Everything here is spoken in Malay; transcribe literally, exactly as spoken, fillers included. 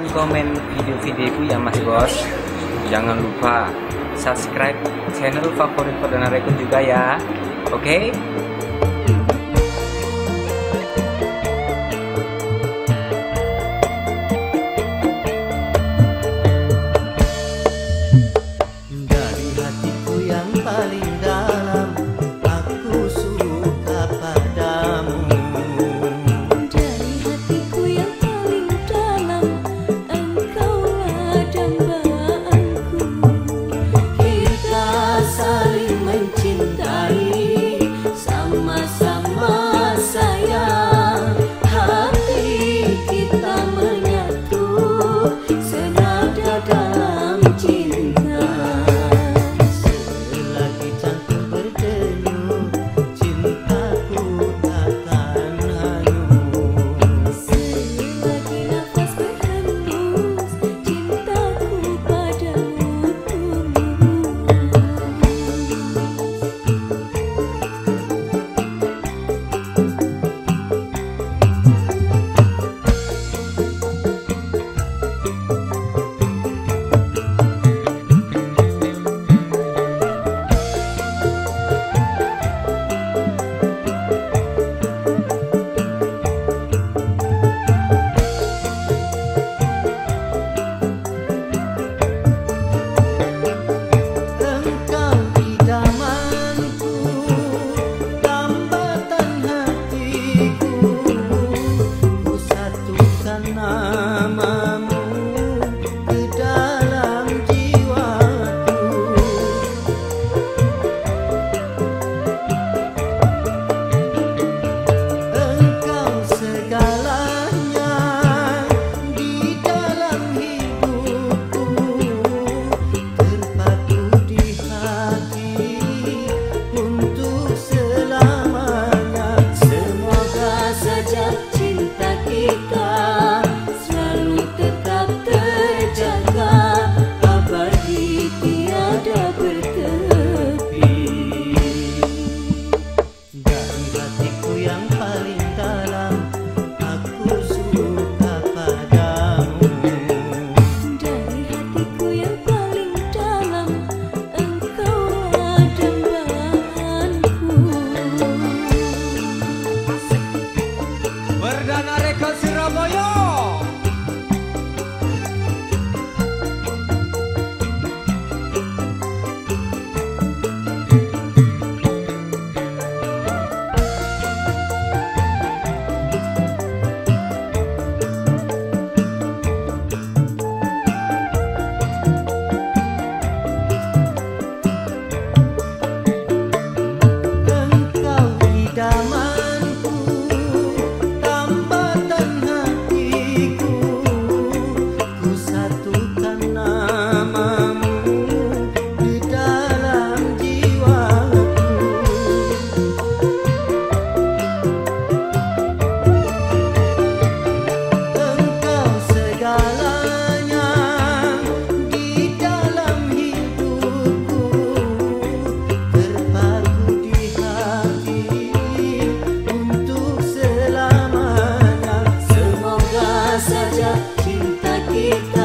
dan komen video-videoku ya Mas Bos. Jangan lupa subscribe channel favorit Perdana Record juga ya. Oke okay? Dari hatiku yang paling dalam, aku suka padamu. Dari hatiku yang paling dalam, engkaulah dambaanku. Kita saling mencintai, sama-sama sayang. Hati kita menyatu, senada dalam cinta. Selagi jantung berdenyut, cintaku takkan hanyut. Selagi nafas berhembus, cintaku padamu Engkau idamanku, tambatan hatiku. Ku satukan namamu ke dalam jiwaku. Engkau segalanya di dalam hidupku, terpadu di hati untuk selamanya. Semoga saja cinta kita selalu tetap terjaga, abadi tiada bertepi. Dari hatiku yang paling dalam, aku suka padamu. Dari hatiku yang paling dalam, engkaulah dambaanku. Perdana Record Surabaya. Engkau idamanku, tambatan hatiku. Ku satukan namamu di dalam jiwaku. Engkau segalanya di dalam hidupku, terpaku di hati untuk selamanya. Semoga saja cinta kita